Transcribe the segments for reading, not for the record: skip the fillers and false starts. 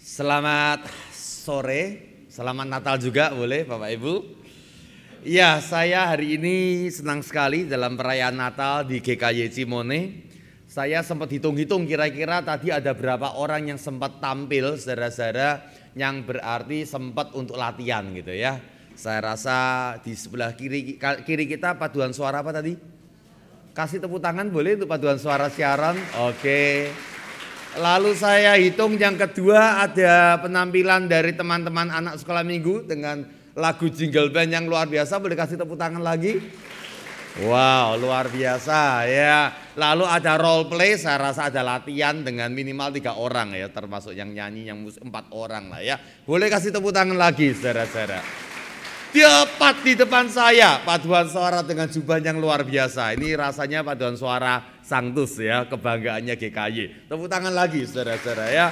Selamat sore, selamat Natal juga boleh Bapak Ibu. Ya, saya hari ini senang sekali dalam perayaan Natal di GKY Cimone. Saya sempat hitung-hitung kira-kira tadi ada berapa orang yang sempat tampil saudara-saudara, yang berarti sempat untuk latihan gitu ya. Saya rasa di sebelah kiri kita paduan suara apa tadi? Kasih tepuk tangan boleh untuk paduan suara siaran. Oke. Lalu saya hitung yang kedua ada penampilan dari teman-teman anak sekolah minggu dengan lagu Jingle Band yang luar biasa. Boleh kasih tepuk tangan lagi? Wow, luar biasa ya. Lalu ada role play, saya rasa ada latihan dengan minimal 3 orang ya, termasuk yang nyanyi yang 4 orang lah ya. Boleh kasih tepuk tangan lagi saudara-saudara. Tepat di depan saya paduan suara dengan jubah yang luar biasa. Ini rasanya paduan suara Sanctus ya, kebanggaannya GKY. Tepuk tangan lagi saudara-saudara ya.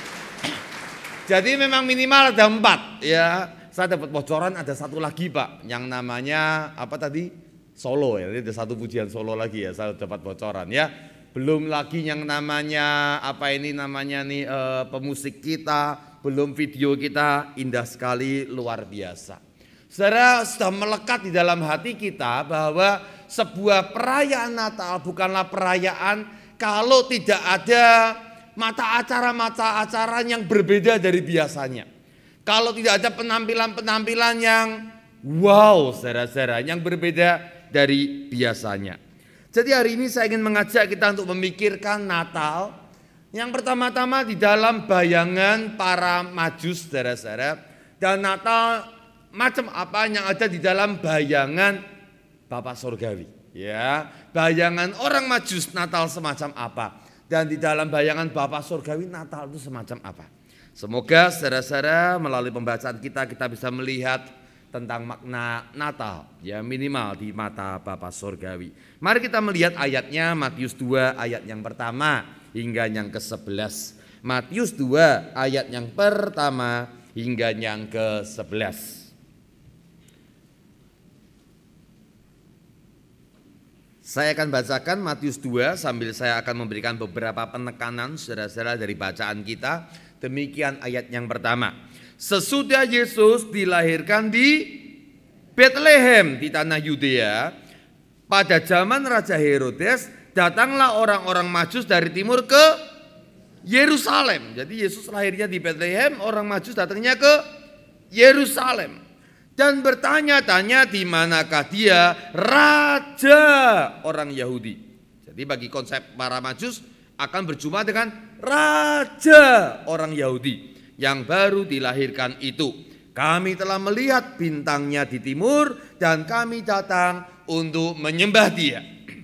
Jadi memang minimal ada 4 ya. Saya dapat bocoran ada satu lagi Pak, yang namanya apa tadi? Solo ya. Ini ada satu pujian solo lagi ya, saya dapat bocoran ya. Belum lagi yang namanya apa ini namanya nih pemusik kita, belum video kita, indah sekali, luar biasa. Saudara, sudah melekat di dalam hati kita bahwa sebuah perayaan Natal bukanlah perayaan kalau tidak ada mata acara yang berbeda dari biasanya. Kalau tidak ada penampilan-penampilan yang wow, saudara-saudara, yang berbeda dari biasanya. Jadi hari ini saya ingin mengajak kita untuk memikirkan Natal. Yang pertama-tama di dalam bayangan para Majus, saudara-saudara, dan Natal macam apa yang ada di dalam bayangan Bapak Surgawi ya. Bayangan orang Majus Natal semacam apa, dan di dalam bayangan Bapak Surgawi Natal itu semacam apa. Semoga saudara-saudara melalui pembacaan kita bisa melihat tentang makna Natal ya, minimal di mata Bapak Surgawi. Mari kita melihat ayatnya, Matius 2 ayat yang pertama hingga yang ke-11. Matius 2 ayat yang pertama hingga yang ke-11. Saya akan bacakan Matius 2 sambil saya akan memberikan beberapa penekanan saudara-saudara dari bacaan kita. Demikian ayat yang pertama. Sesudah Yesus dilahirkan di Bethlehem di tanah Yudea, pada zaman Raja Herodes, datanglah orang-orang Majus dari timur ke Yerusalem. Jadi Yesus lahirnya di Bethlehem, orang Majus datangnya ke Yerusalem. Dan bertanya-tanya di manakah dia, raja orang Yahudi. Jadi bagi konsep para Majus akan berjumpa dengan raja orang Yahudi yang baru dilahirkan itu. Kami telah melihat bintangnya di timur dan kami datang untuk menyembah dia.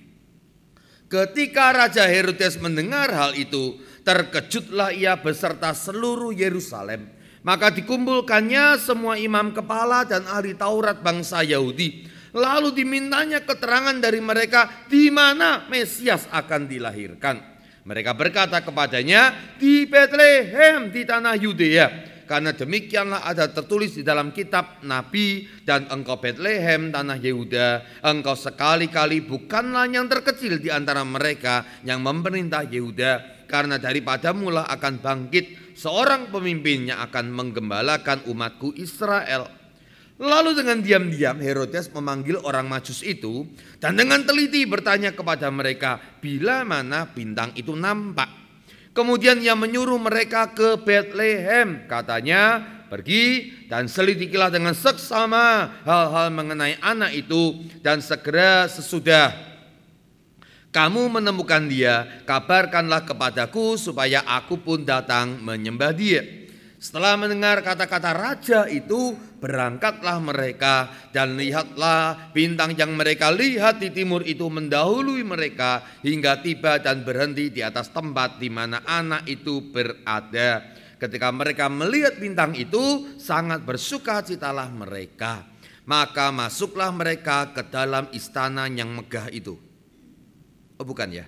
Ketika Raja Herodes mendengar hal itu, terkejutlah ia beserta seluruh Yerusalem. Maka dikumpulkannya semua imam kepala dan ahli Taurat bangsa Yahudi. Lalu dimintanya keterangan dari mereka di mana Mesias akan dilahirkan. Mereka berkata kepadanya, di Bethlehem di tanah Yudea. Karena demikianlah ada tertulis di dalam kitab Nabi, dan engkau Bethlehem tanah Yehuda, engkau sekali-kali bukanlah yang terkecil di antara mereka yang memerintah Yehuda. Karena daripadamu lah akan bangkit seorang pemimpin yang akan menggembalakan umatku Israel. Lalu dengan diam-diam Herodes memanggil orang Majus itu dan dengan teliti bertanya kepada mereka bila mana bintang itu nampak. Kemudian ia menyuruh mereka ke Bethlehem. Katanya, pergi dan selidikilah dengan seksama hal-hal mengenai anak itu, dan segera sesudah kamu menemukan dia, kabarkanlah kepadaku supaya aku pun datang menyembah dia. Setelah mendengar kata-kata raja itu, berangkatlah mereka dan lihatlah bintang yang mereka lihat di timur itu mendahului mereka hingga tiba dan berhenti di atas tempat di mana anak itu berada. Ketika mereka melihat bintang itu, sangat bersukacitalah mereka. Maka masuklah mereka ke dalam istana yang megah itu. Oh bukan ya?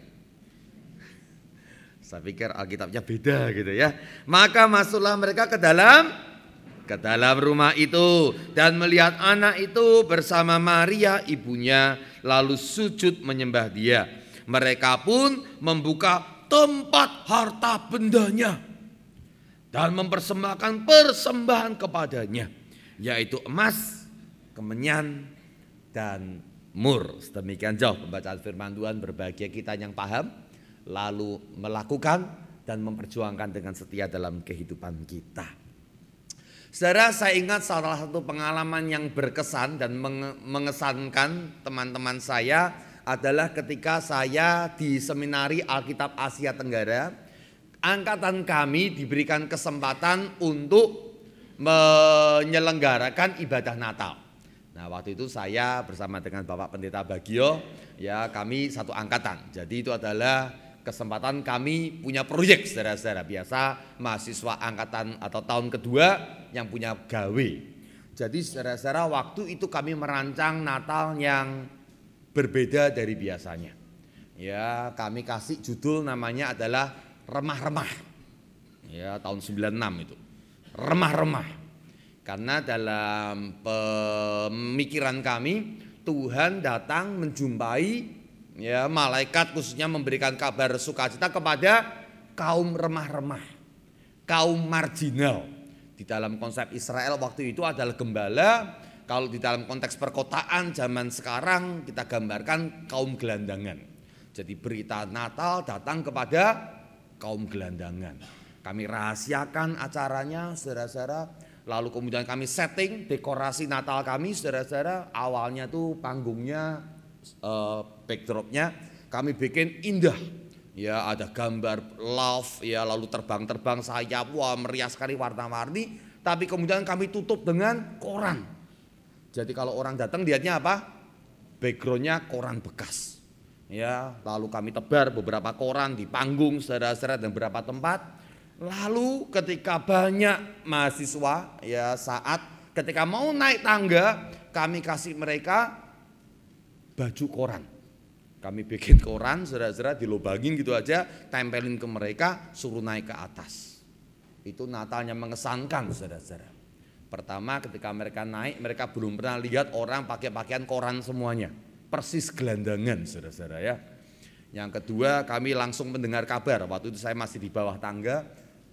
Saya pikir Alkitabnya beda gitu ya. Maka masuklah mereka ke dalam rumah itu dan melihat anak itu bersama Maria ibunya, lalu sujud menyembah dia. Mereka pun membuka tempat harta bendanya dan mempersembahkan persembahan kepadanya, yaitu emas, kemenyan, dan mur. Sedemikian jauh pembacaan firman Tuhan. Berbahagia kita yang paham, lalu melakukan dan memperjuangkan dengan setia dalam kehidupan kita. Saudara, saya ingat salah satu pengalaman yang berkesan dan mengesankan teman-teman saya adalah ketika saya di Seminari Alkitab Asia Tenggara. Angkatan kami diberikan kesempatan untuk menyelenggarakan ibadah Natal. Nah, waktu itu saya bersama dengan Bapak Pendeta Bagio, ya kami satu angkatan. Jadi itu adalah kesempatan kami punya proyek, saudara-saudara. Biasa mahasiswa angkatan atau tahun kedua yang punya gawe. Jadi saudara-saudara, waktu itu kami merancang Natal yang berbeda dari biasanya. Ya, kami kasih judul namanya adalah remah-remah. Ya, tahun 96 itu. Remah-remah. Karena dalam pemikiran kami, Tuhan datang menjumpai ya malaikat, khususnya memberikan kabar sukacita kepada kaum remah-remah, kaum marginal. Di dalam konsep Israel waktu itu adalah gembala. Kalau di dalam konteks perkotaan zaman sekarang kita gambarkan kaum gelandangan. Jadi berita Natal datang kepada kaum gelandangan. Kami rahasiakan acaranya, saudara-saudara. Lalu kemudian kami setting dekorasi Natal kami, saudara-saudara. Awalnya tuh panggungnya, backdropnya kami bikin indah. Ya, ada gambar love, ya lalu terbang-terbang sayap, wah meriah sekali warna-warni. Tapi kemudian kami tutup dengan koran. Jadi kalau orang datang lihatnya apa? Backgroundnya koran bekas. Ya, lalu kami tebar beberapa koran di panggung, saudara-saudara, dan beberapa tempat. Lalu ketika banyak mahasiswa, ya saat ketika mau naik tangga, kami kasih mereka baju koran. Kami bikin koran, saudara-saudara, dilobangin gitu aja, tempelin ke mereka, suruh naik ke atas. Itu Natalnya mengesankan, saudara-saudara. Pertama ketika mereka naik, mereka belum pernah lihat orang pakai pakaian koran semuanya. Persis gelandangan, saudara-saudara ya. Yang kedua, kami langsung mendengar kabar. Waktu itu saya masih di bawah tangga.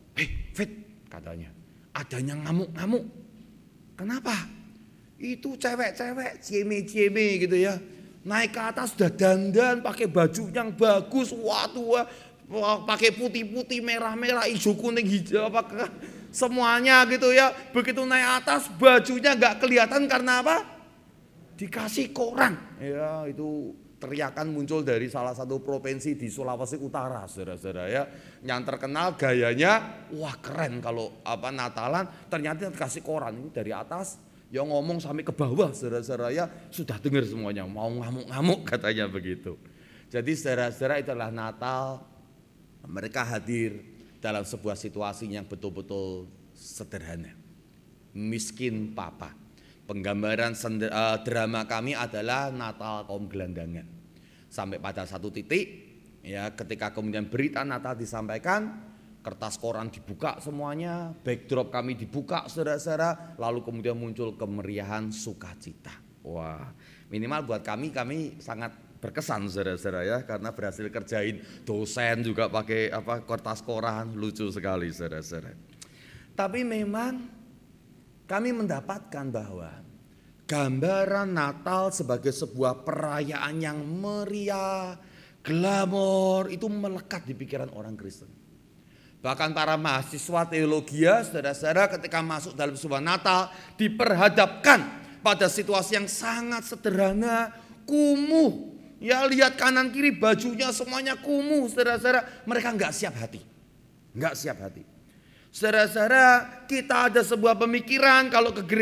Fit, katanya, adanya ngamuk-ngamuk. Kenapa? Itu cewek-cewek, cieme-cieme gitu ya. Naik ke atas sudah dandan, pakai baju yang bagus, wah, pakai putih-putih, merah-merah, hijau, kuning, hijau, semuanya gitu ya. Begitu naik atas, bajunya nggak kelihatan karena apa? Dikasih koran. Ya, itu teriakan muncul dari salah satu provinsi di Sulawesi Utara, saudara-saudara ya. Yang terkenal gayanya, wah keren kalau apa Natalan, ternyata dikasih koran ini dari atas, yang ngomong sampai ke bawah, saudara-saudara ya, sudah dengar semuanya, mau ngamuk-ngamuk katanya begitu. Jadi saudara-saudara, itulah Natal, mereka hadir dalam sebuah situasi yang betul-betul sederhana. Miskin papa. Penggambaran drama kami adalah Natal kaum gelandangan. Sampai pada satu titik, ya ketika kemudian berita Natal disampaikan, kertas koran dibuka semuanya, backdrop kami dibuka, saudara-saudara, lalu kemudian muncul kemeriahan sukacita. Wah, minimal buat kami sangat berkesan, saudara-saudara ya, karena berhasil kerjain dosen juga pakai kertas koran, lucu sekali, saudara-saudara. Tapi memang kami mendapatkan bahwa gambaran Natal sebagai sebuah perayaan yang meriah, glamor, itu melekat di pikiran orang Kristen. Bahkan para mahasiswa teologi, saudara-saudara, ketika masuk dalam sebuah Natal diperhadapkan pada situasi yang sangat sederhana, kumuh. Ya, lihat kanan kiri bajunya semuanya kumuh, saudara-saudara. Mereka nggak siap hati. Nggak siap hati. Saudara-saudara, kita ada sebuah pemikiran kalau ke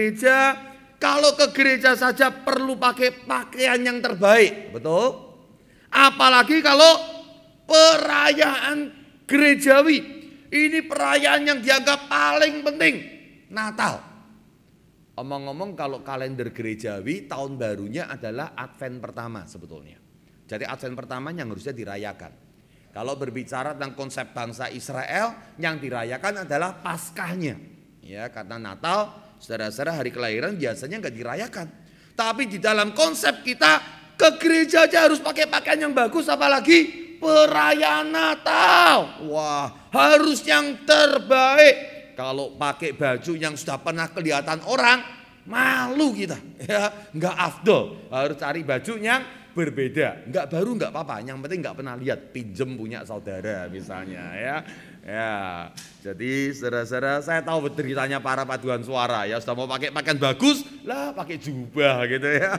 gereja saja perlu pakai pakaian yang terbaik, betul? Apalagi kalau perayaan gerejawi, ini perayaan yang dianggap paling penting, Natal. Omong-omong, kalau kalender gerejawi tahun barunya adalah Advent pertama sebetulnya. Jadi Advent pertama yang harusnya dirayakan. Kalau berbicara tentang konsep bangsa Israel, yang dirayakan adalah Paskahnya. Ya, karena Natal, saudara-saudara, hari kelahiran biasanya nggak dirayakan. Tapi di dalam konsep kita, ke gereja aja harus pakai pakaian yang bagus, apalagi perayaan Natal. Wah, harus yang terbaik. Kalau pakai baju yang sudah pernah kelihatan orang, malu kita. Ya, nggak afdol. Harus cari baju yang berbeda. Nggak baru nggak apa-apa. Yang penting nggak pernah lihat. Pinjem punya saudara misalnya ya. Ya, jadi saudara-saudara, saya tahu ceritanya para paduan suara ya, sudah mau pakai pakaian bagus lah, pakai jubah gitu ya.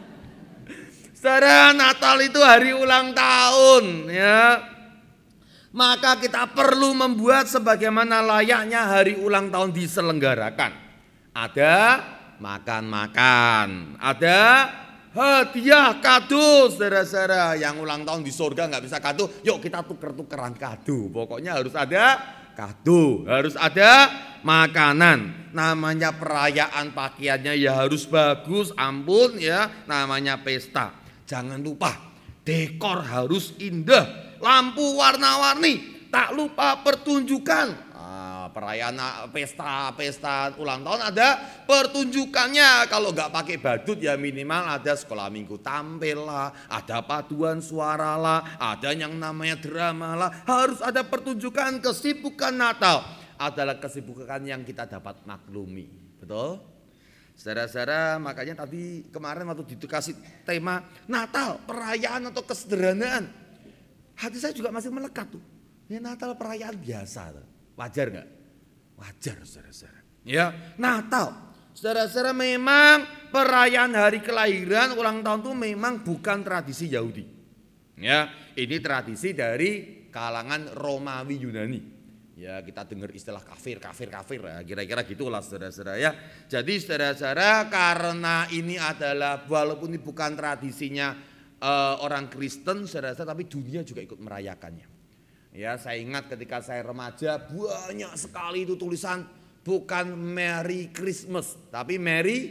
Saudara, Natal itu hari ulang tahun ya. Maka kita perlu membuat sebagaimana layaknya hari ulang tahun diselenggarakan. Ada makan-makan, ada hadiah kado, saudara-saudara. Yang ulang tahun di surga nggak bisa kado, yuk kita tuker-tukeran kado. Pokoknya harus ada kado, harus ada makanan. Namanya perayaan, pakaiannya ya harus bagus, ampun ya, namanya pesta. Jangan lupa dekor harus indah, lampu warna-warni, tak lupa pertunjukan. Perayaan pesta ulang tahun ada pertunjukannya. Kalau nggak pakai badut ya minimal ada sekolah minggu tampil lah, ada paduan suara lah, ada yang namanya drama lah. Harus ada pertunjukan. Kesibukan Natal adalah kesibukan yang kita dapat maklumi. Betul? Saudara-saudara, makanya tadi kemarin waktu dikasih tema Natal, perayaan atau kesederhanaan, hati saya juga masih melekat tuh. Ini Natal perayaan biasa tuh. Wajar nggak? Wajar, saudara-saudara. Ya, Natal. Saudara-saudara, memang perayaan hari kelahiran, ulang tahun itu memang bukan tradisi Yahudi. Ya, ini tradisi dari kalangan Romawi Yunani. Ya, kita dengar istilah kafir ya, kira-kira gitulah saudara-saudara ya. Jadi saudara-saudara, karena ini adalah walaupun ini bukan tradisinya orang Kristen, saudara-saudara, tapi dunia juga ikut merayakannya. Ya, saya ingat ketika saya remaja banyak sekali itu tulisan bukan Merry Christmas tapi Merry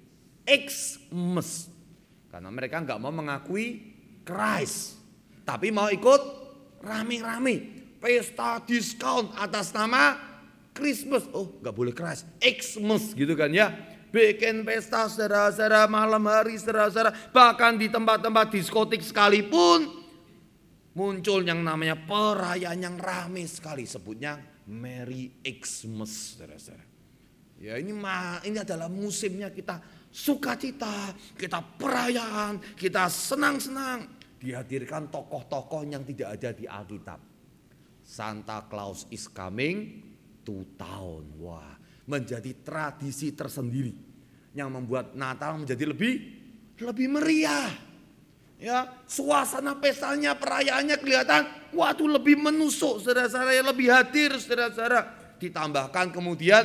Xmas. Karena mereka nggak mau mengakui Christ, tapi mau ikut rame-rame pesta diskon atas nama Christmas. Oh, nggak boleh Christ, Xmas gitu kan ya. Bikin pesta saudara-saudara malam hari saudara-saudara, bahkan di tempat-tempat diskotik sekalipun muncul yang namanya perayaan yang ramai sekali, sebutnya Merry Xmas, saudara-saudara. Ya, ini adalah musimnya kita sukacita, kita perayaan, kita senang-senang. Dihadirkan tokoh-tokoh yang tidak ada di Alkitab. Santa Claus is coming to town. Wah, menjadi tradisi tersendiri yang membuat Natal menjadi lebih meriah. Ya, suasana pestanya, perayaannya kelihatan, waduh lebih menusuk, saudara-saudara, yang lebih hadir, saudara-saudara. Ditambahkan kemudian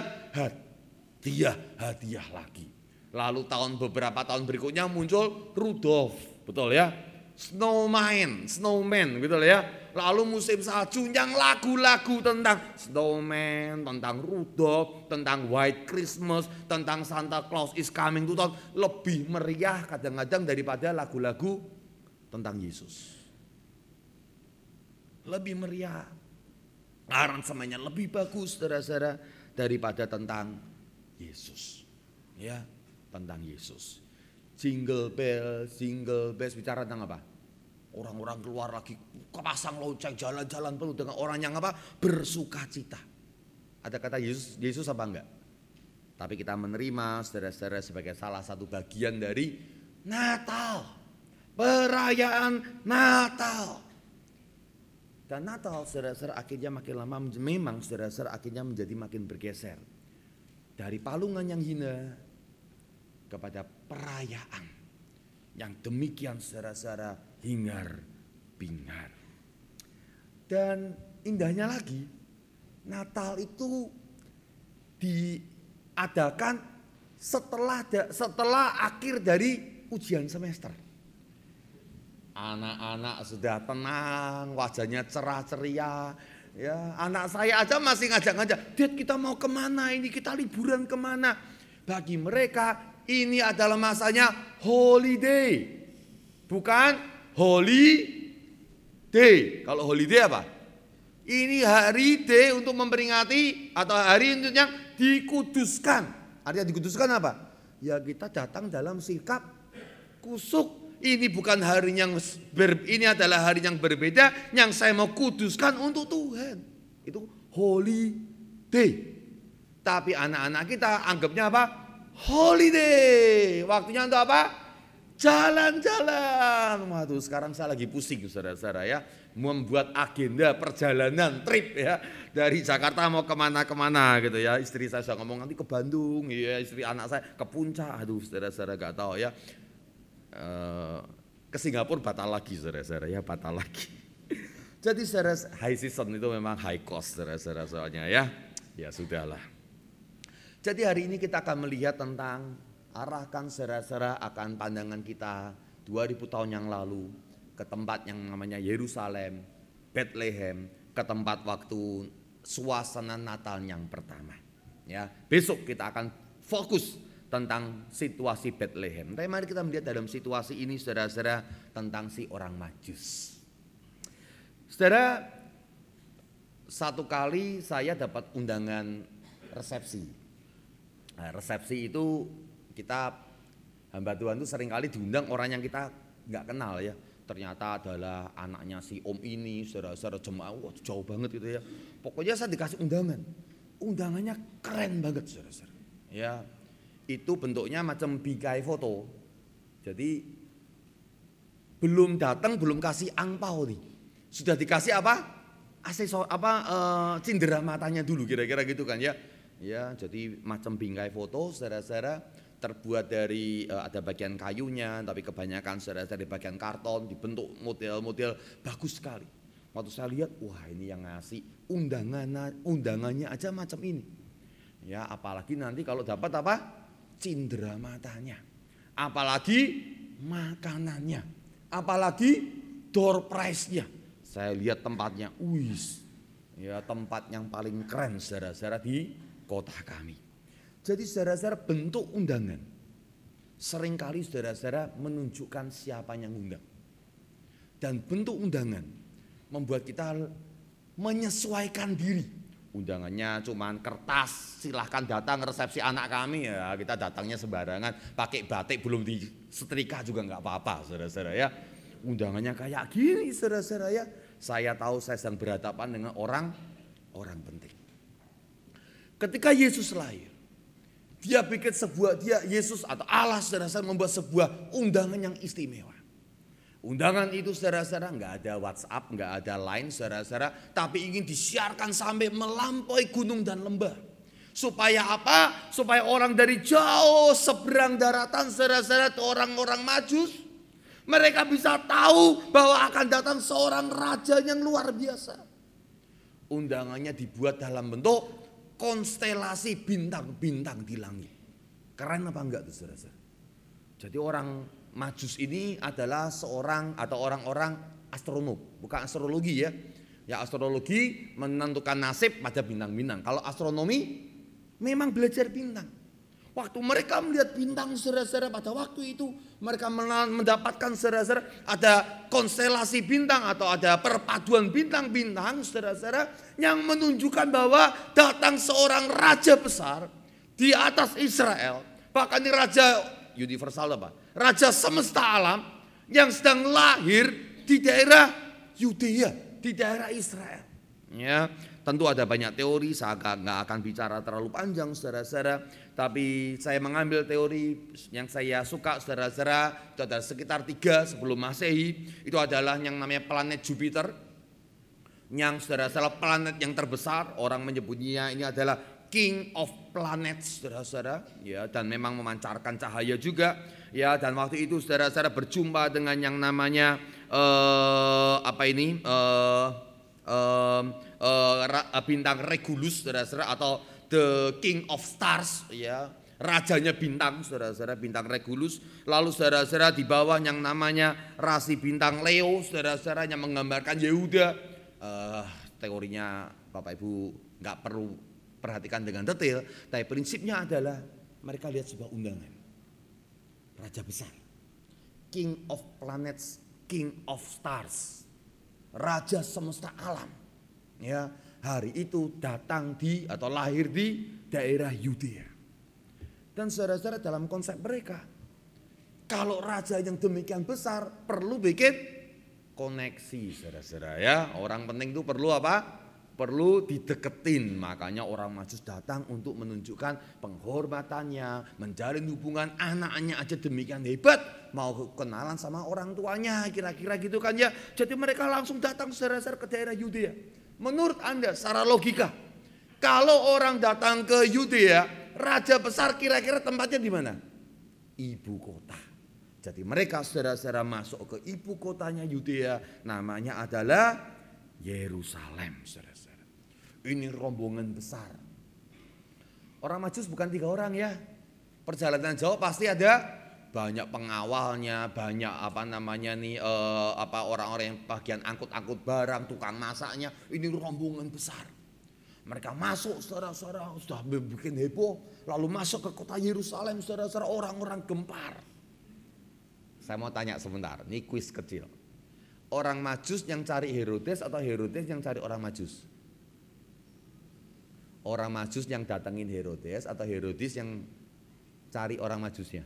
hadiah lagi. Lalu beberapa tahun berikutnya muncul Rudolf, betul ya? Snowman gitu ya. Lalu musim salju yang lagu-lagu tentang Snowman, tentang Rudolf, tentang White Christmas, tentang Santa Claus is coming to town lebih meriah kadang-kadang daripada lagu-lagu tentang Yesus. Lebih meriah, aransemennya lebih bagus, saudara-saudara, daripada tentang Yesus. Ya, tentang Yesus. Jingle bells bicara tentang apa? Orang-orang keluar lagi pasang lonceng, jalan-jalan penuh dengan orang yang apa? Bersukacita. Ada kata Yesus apa enggak? Tapi kita menerima saudara-saudara sebagai salah satu bagian dari Natal. Perayaan Natal. Dan Natal saudara-saudara akhirnya makin lama memang saudara-saudara akhirnya menjadi makin bergeser. Dari palungan yang hina kepada perayaan yang demikian saudara-saudara hingar-bingar. Dan indahnya lagi, Natal itu diadakan setelah akhir dari ujian semester. Anak-anak sudah tenang, wajahnya cerah ceria. Ya, anak saya aja masih ngajak-ngajak, "Dad, kita mau kemana ini? Kita liburan kemana?" Bagi mereka ini adalah masanya holiday, bukan holiday. Kalau holiday apa? Ini hari day untuk memperingati atau hari untuk yang dikuduskan. Artinya dikuduskan apa? Ya kita datang dalam sikap kusuk. Ini bukan hari ini adalah hari yang berbeda yang saya mau kuduskan untuk Tuhan. Itu holiday. Tapi anak-anak kita anggapnya apa? Holiday. Waktunya untuk apa? Jalan-jalan. Waduh, sekarang saya lagi pusing saudara-saudara ya, membuat agenda perjalanan trip ya, dari Jakarta mau kemana-kemana gitu ya. Istri saya sudah ngomong nanti ke Bandung ya, istri anak saya ke Puncak. Aduh saudara-saudara gak tahu ya. Ke Singapura batal lagi saudara-saudara ya, batal lagi. Jadi saudara, high season itu memang high cost saudara-saudara soalnya ya. Ya sudahlah. Jadi hari ini kita akan melihat tentang arahkan saudara-saudara akan pandangan kita 2000 tahun yang lalu ke tempat yang namanya Yerusalem, Bethlehem, ke tempat waktu suasana Natal yang pertama. Ya, besok kita akan fokus tentang situasi Bethlehem. Tapi mari kita melihat dalam situasi ini saudara-saudara tentang si orang Majus. Saudara, satu kali saya dapat undangan resepsi. Nah, resepsi itu kita hamba Tuhan itu seringkali diundang orang yang kita nggak kenal ya. Ternyata adalah anaknya si om ini, saudara-saudara jemaah, wah jauh banget gitu ya. Pokoknya saya dikasih undangan. Undangannya keren banget saudara-saudara. Ya, itu bentuknya macam bingkai foto. Jadi belum datang, belum kasih angpau nih. Sudah dikasih apa? Cindera matanya dulu kira-kira gitu kan ya. Ya, jadi macam bingkai foto saudara-saudara, terbuat dari ada bagian kayunya, tapi kebanyakan saudara-saudara di bagian karton, dibentuk model-model bagus sekali. Waktu saya lihat, wah ini yang ngasih undangannya aja macam ini. Ya, apalagi nanti kalau dapat apa? Cindera matanya. Apalagi makanannya. Apalagi door prize-nya. Saya lihat tempatnya, ya tempat yang paling keren saudara-saudara di kota kami. Jadi saudara-saudara bentuk undangan seringkali saudara-saudara menunjukkan siapa yang undang. Dan bentuk undangan membuat kita menyesuaikan diri. Undangannya cuman kertas, silahkan datang resepsi anak kami ya, kita datangnya sembarangan, pakai batik belum disetrika juga nggak apa-apa saudara-saudara ya. Undangannya kayak gini saudara-saudara ya. Saya tahu saya sedang berhadapan dengan orang penting. Ketika Yesus lahir, dia bikin Yesus atau Allah saudara-saudara membuat sebuah undangan yang istimewa. Undangan itu saudara-saudara nggak ada WhatsApp, nggak ada Line saudara-saudara, tapi ingin disiarkan sampai melampaui gunung dan lembah. Supaya apa? Supaya orang dari jauh seberang daratan saudara-saudara, orang-orang Majus, mereka bisa tahu bahwa akan datang seorang raja yang luar biasa. Undangannya dibuat dalam bentuk konstelasi bintang-bintang di langit. Keren apa enggak tuh saudara-saudara? Jadi orang Majus ini adalah seorang atau orang-orang astronom, bukan astrologi ya. Ya astrologi menentukan nasib pada bintang-bintang. Kalau astronomi memang belajar bintang. Waktu mereka melihat bintang saudara-saudara pada waktu itu, mereka mendapatkan saudara-saudara ada konstelasi bintang atau ada perpaduan bintang-bintang saudara-saudara yang menunjukkan bahwa datang seorang raja besar di atas Israel. Bahkan ini raja universal apa? Raja semesta alam yang sedang lahir di daerah Yudea, di daerah Israel. Ya, tentu ada banyak teori, saya nggak akan bicara terlalu panjang saudara-saudara. Tapi saya mengambil teori yang saya suka saudara-saudara, itu ada sekitar 3 sebelum Masehi. Itu adalah yang namanya planet Jupiter, yang saudara-saudara planet yang terbesar. Orang menyebutnya ini adalah King of Planets saudara-saudara, ya, dan memang memancarkan cahaya juga, ya. Dan waktu itu saudara-saudara berjumpa dengan yang namanya bintang Regulus saudara-saudara, atau The King of Stars ya, rajanya bintang saudara-saudara, bintang Regulus. Lalu saudara-saudara di bawah yang namanya rasi bintang Leo saudara-saudara, yang menggambarkan Yehuda. Teorinya Bapak Ibu nggak perlu perhatikan dengan detail, tapi prinsipnya adalah mereka lihat sebuah undangan. Raja besar, King of Planets, King of Stars, raja semesta alam. Ya, hari itu datang di atau lahir di daerah Yudea. Dan saudara-saudara dalam konsep mereka, kalau raja yang demikian besar perlu bikin koneksi saudara-saudara ya. Orang penting itu perlu apa? perlu dideketin. Makanya orang Majus datang untuk menunjukkan penghormatannya, menjalin hubungan. Anaknya aja demikian hebat, mau kenalan sama orang tuanya, kira-kira gitu kan ya. Jadi mereka langsung datang saudara-saudara ke daerah Yudea. Menurut Anda secara logika, kalau orang datang ke Yudea, raja besar kira-kira tempatnya di mana? Ibu kota. Jadi mereka saudara-saudara masuk ke ibu kotanya Yudea, namanya adalah Yerusalem, saudara-saudara. Ini rombongan besar. Orang Majus bukan 3 orang ya. Perjalanan jauh pasti ada banyak pengawalnya, banyak orang-orang yang bagian angkut-angkut barang, tukang masaknya. Ini rombongan besar. Mereka masuk saudara-saudara, sudah bikin heboh, lalu masuk ke kota Yerusalem, saudara-saudara, orang-orang gempar. Saya mau tanya sebentar, ini kuis kecil. Orang Majus yang cari Herodes atau Herodes yang cari orang Majus? Orang Majus yang datengin Herodes atau Herodes yang cari orang Majusnya?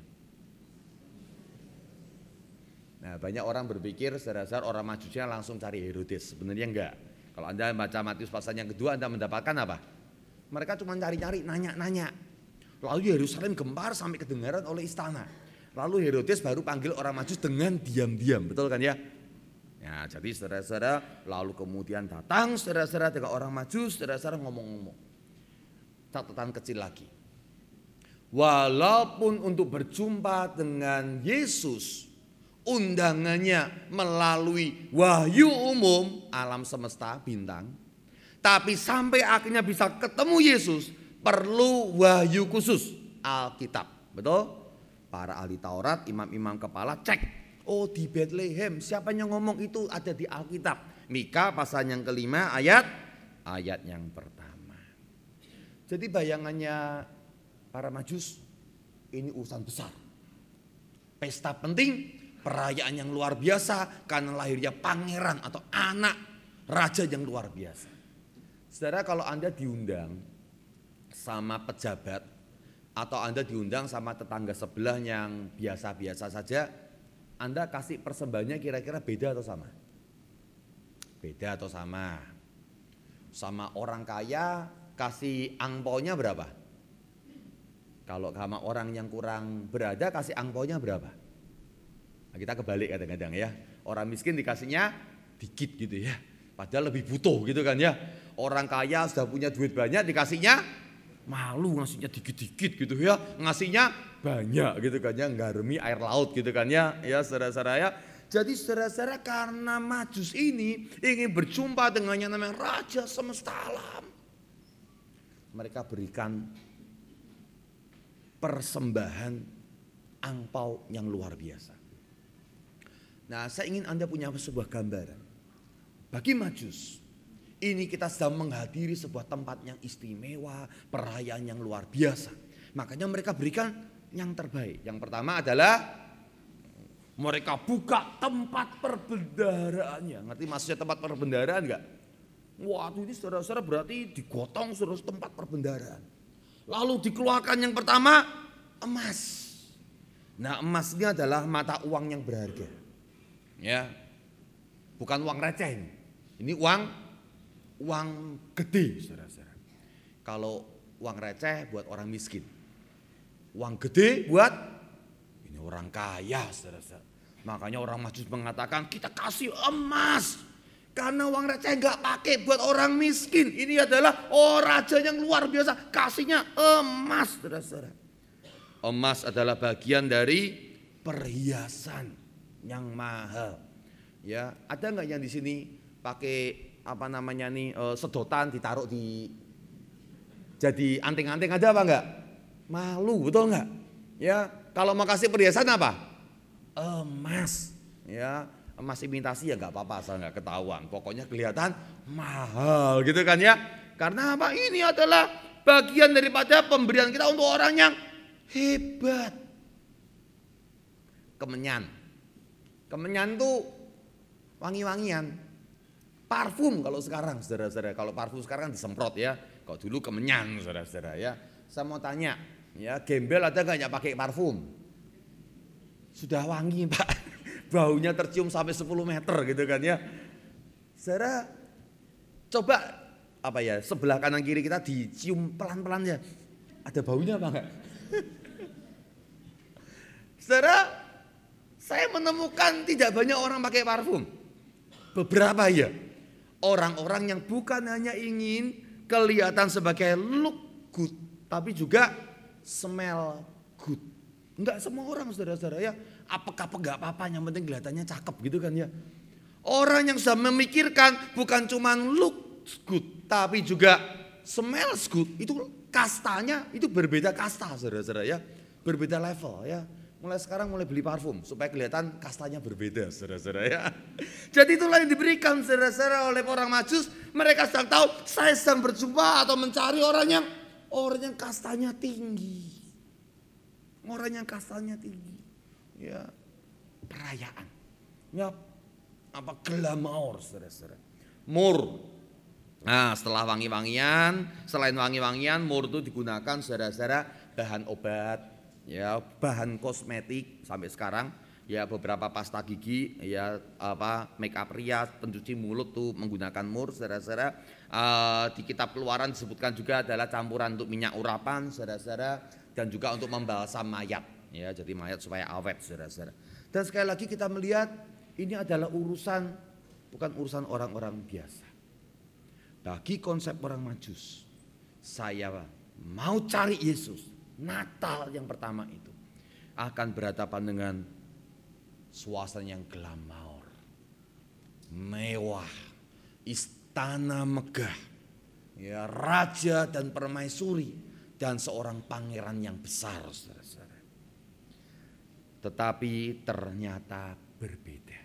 Nah, banyak orang berpikir saudara-saudara orang Majusnya langsung cari Herodes. Sebenarnya enggak. Kalau Anda baca Matius pasal yang kedua, Anda mendapatkan apa? Mereka cuma cari-cari, nanya-nanya. Lalu Yerusalem gempar sampai kedengaran oleh istana. Lalu Herodes baru panggil orang Majus dengan diam-diam, betul kan ya? Ya, jadi saudara-saudara, lalu kemudian datang saudara-saudara dengan orang Majus, saudara-saudara ngomong-ngomong. Catatan kecil lagi. Walaupun untuk berjumpa dengan Yesus, undangannya melalui wahyu umum alam semesta bintang, tapi sampai akhirnya bisa ketemu Yesus perlu wahyu khusus Alkitab, betul? Para ahli Taurat, imam-imam kepala cek, oh di Bethlehem, siapa yang ngomong itu ada di Alkitab. Mika pasal yang kelima ayat yang pertama. Jadi bayangannya para Majus ini urusan besar. Pesta penting, perayaan yang luar biasa karena lahirnya pangeran atau anak raja yang luar biasa. Saudara, kalau Anda diundang sama pejabat atau Anda diundang sama tetangga sebelah yang biasa-biasa saja, Anda kasih persembahannya kira-kira beda atau sama? Beda atau sama? Sama orang kaya kasih angpaunya berapa? Kalau sama orang yang kurang berada kasih angpaunya berapa? Nah, kita kebalik kadang-kadang ya. Orang miskin dikasihnya dikit gitu ya. Padahal lebih butuh gitu kan ya. Orang kaya sudah punya duit banyak dikasihnya malu, ngasihnya dikit-dikit gitu ya. Ngasihnya banyak gitu kan ya. Nggaremi air laut gitu kan ya. Ya saudara-saudara ya. Jadi saudara-saudara, karena Majus ini ingin berjumpa dengan yang namanya Raja semesta alam, mereka berikan persembahan angpau yang luar biasa. Nah, saya ingin Anda punya sebuah gambaran. Bagi Majus, ini kita sedang menghadiri sebuah tempat yang istimewa, perayaan yang luar biasa. Makanya mereka berikan yang terbaik. Yang pertama adalah mereka buka tempat perbendaharaannya. Ngerti maksudnya tempat perbendaharaan enggak? Waduh, ini saudara-saudara berarti digotong saudara tempat perbendaharaan. Lalu dikeluarkan yang pertama emas. Nah, emas ini adalah mata uang yang berharga. Ya. Bukan uang receh ini. Ini uang gede saudara-saudara. Kalau uang receh buat orang miskin. Uang gede buat ini orang kaya saudara-saudara. Makanya orang Majus mengatakan kita kasih emas. Karena uang receh gak pakai buat orang miskin. Ini adalah raja yang luar biasa. Kasihnya emas, saudara-saudara. Emas adalah bagian dari perhiasan yang mahal. Ya, ada nggak yang di sini pakai sedotan ditaruh di jadi anting-anting, ada apa enggak? Malu, betul enggak? Ya, kalau mau kasih perhiasan apa? Emas. Ya. Emas imitasi ya nggak apa-apa, asal nggak ketahuan. Pokoknya kelihatan mahal gitu kan ya. Karena apa? Ini adalah bagian daripada pemberian kita untuk orang yang hebat. Kemenyan. Kemenyan tuh wangi-wangian. Parfum kalau sekarang saudara-saudara. Kalau parfum sekarang disemprot ya. Kalau dulu kemenyan saudara-saudara ya. Saya mau tanya ya, gembel ada nggak yang pakai parfum? Sudah wangi Pak. Baunya tercium sampai 10 meter gitu kan ya. Saudara, coba sebelah kanan kiri kita dicium pelan-pelan ya. Ada baunya apa enggak? Saudara, saya menemukan tidak banyak orang pakai parfum. Beberapa ya. Orang-orang yang bukan hanya ingin kelihatan sebagai look good, tapi juga smell good. Enggak semua orang saudara-saudara ya. Apakah enggak apa-apa, yang penting kelihatannya cakep gitu kan ya. Orang yang sudah memikirkan bukan cuma look good, tapi juga smells good, itu kastanya itu berbeda kasta saudara-saudara ya. Berbeda level ya. Mulai sekarang mulai beli parfum supaya kelihatan kastanya berbeda saudara-saudara ya. Jadi itulah yang diberikan saudara-saudara oleh orang Majus. Mereka sedang tahu saya sedang berjumpa atau mencari orang yang kastanya tinggi. Orang yang kastanya tinggi. Ya, perayaan. Ya, apa glamour saudara-saudara. Mur. Nah, setelah wangi-wangian, selain wangi-wangian, mur itu digunakan saudara-saudara bahan obat. Ya, bahan kosmetik sampai sekarang ya, beberapa pasta gigi ya, make up pria, pencuci mulut tuh menggunakan mur saudara-saudara. Di kitab Keluaran disebutkan juga adalah campuran untuk minyak urapan saudara-saudara, dan juga untuk membalsam mayat ya, jadi mayat supaya awet saudara-saudara. Dan sekali lagi kita melihat ini adalah bukan urusan orang-orang biasa. Bagi konsep orang Majus, saya mau cari Yesus. Natal yang pertama itu akan berhadapan dengan suasana yang glamour, mewah, istana megah, ya, raja dan permaisuri, dan seorang pangeran yang besar, saudara-saudara. Tetapi ternyata berbeda.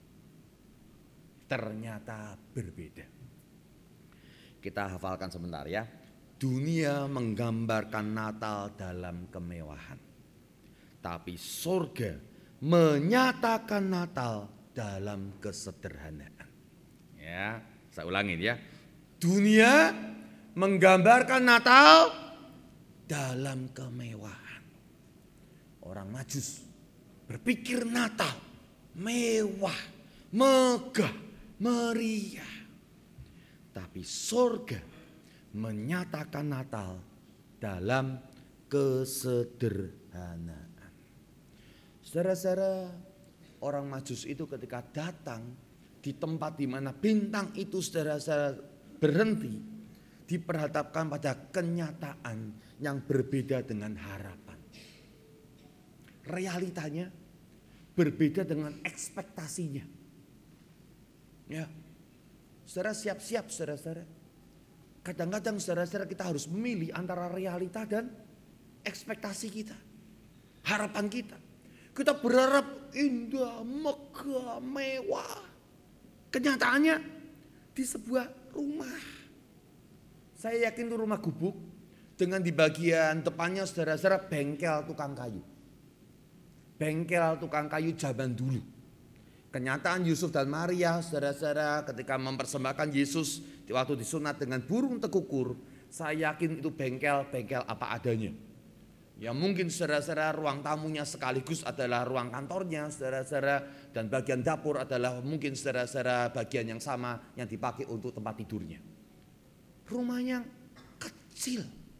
Kita hafalkan sebentar ya. Dunia menggambarkan Natal dalam kemewahan, tapi surga menyatakan Natal dalam kesederhanaan. Ya, saya ulangin ya. Dunia menggambarkan Natal dalam kemewahan. Orang Majus berpikir Natal mewah, megah, meriah. Tapi surga menyatakan Natal dalam kesederhanaan. Saudara-saudara, orang Majus itu ketika datang di tempat di mana bintang itu saudara-saudara berhenti, diperhadapkan pada kenyataan yang berbeda dengan harapan. Realitanya berbeda dengan ekspektasinya. Ya, saudara siap-siap saudara-saudara. Kadang-kadang saudara-saudara kita harus memilih antara realita dan ekspektasi kita. Harapan kita. Kita berharap indah, megah, mewah. Kenyataannya di sebuah rumah. Saya yakin itu rumah gubuk. Dengan di bagian depannya saudara-saudara bengkel tukang kayu. Bengkel tukang kayu zaman dulu. Kenyataan Yusuf dan Maria saudara-saudara ketika mempersembahkan Yesus waktu disunat dengan burung tekukur, saya yakin itu bengkel apa adanya. Ya mungkin saudara-saudara ruang tamunya sekaligus adalah ruang kantornya saudara-saudara, dan bagian dapur adalah mungkin saudara-saudara bagian yang sama yang dipakai untuk tempat tidurnya. Rumahnya kecil.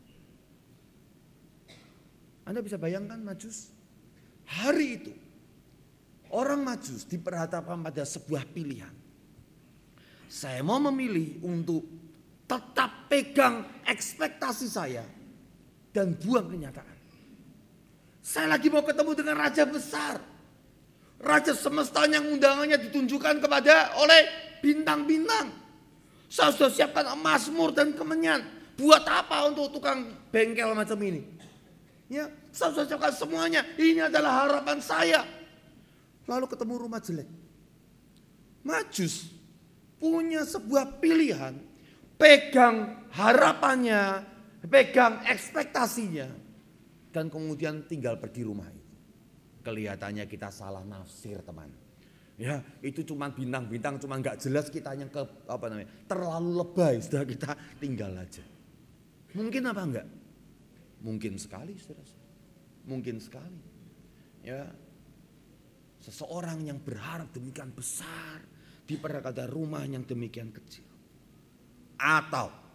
Anda bisa bayangkan Majus? Hari itu orang Majus diperhadapkan pada sebuah pilihan. Saya mau memilih untuk tetap pegang ekspektasi saya dan buang kenyataan. Saya lagi mau ketemu dengan raja besar. Raja semesta yang undangannya ditunjukkan oleh bintang-bintang. Saya sudah siapkan emas, mur dan kemenyan. Buat apa untuk tukang bengkel macam ini? Ya, saya sudah siapkan semuanya. Ini adalah harapan saya. Lalu ketemu rumah jelek. Majus punya sebuah pilihan, pegang harapannya, pegang ekspektasinya, dan kemudian tinggal pergi rumah itu. Kelihatannya kita salah nafsir teman. Ya, itu cuma bintang-bintang, cuma nggak jelas, kita yang terlalu lebay, sudah kita tinggal aja. Mungkin apa enggak? Mungkin sekali, saudara. Mungkin sekali. Ya. Seseorang yang berharap demikian besar diperhadapkan rumah yang demikian kecil. Atau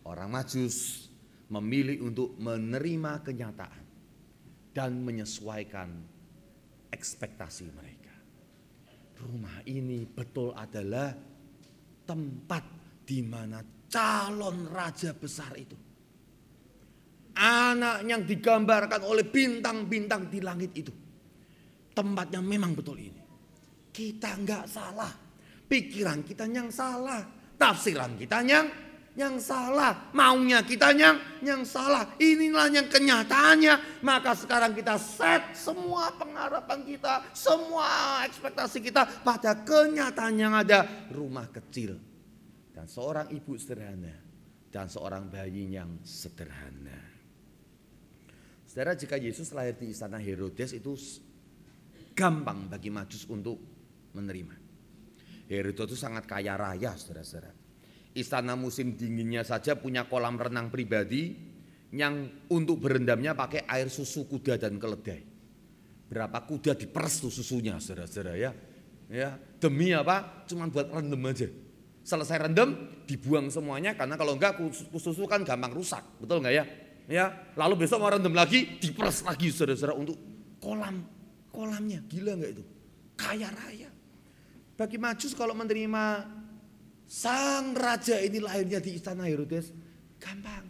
Orang Majus memilih untuk menerima kenyataan dan menyesuaikan ekspektasi mereka. Rumah ini betul adalah tempat di mana calon raja besar itu, anak yang digambarkan oleh bintang-bintang di langit itu, tempatnya memang betul ini. Kita nggak salah, pikiran kita yang salah, tafsiran kita yang salah, maunya kita yang salah. Inilah yang kenyataannya. Maka sekarang kita set semua pengharapan kita, semua ekspektasi kita pada kenyataan yang ada. Rumah kecil dan seorang ibu sederhana dan seorang bayi yang sederhana. Saudara, jika Yesus lahir di istana Herodes itu gampang bagi Majus untuk menerima. Herodes itu sangat kaya raya, saudara-saudara. Istana musim dinginnya saja punya kolam renang pribadi yang untuk berendamnya pakai air susu kuda dan keledai. Berapa kuda diperes tuh susunya, saudara-saudara ya. Ya, demi apa? Cuman buat rendem aja. Selesai rendem dibuang semuanya, karena kalau enggak susu kan gampang rusak, betul enggak ya? Ya, lalu besok mau rendem lagi, diperes lagi, saudara-saudara, untuk kolamnya. Gila enggak itu? Kaya raya. Bagi Majus kalau menerima sang raja ini lahirnya di istana Herodes, gampang.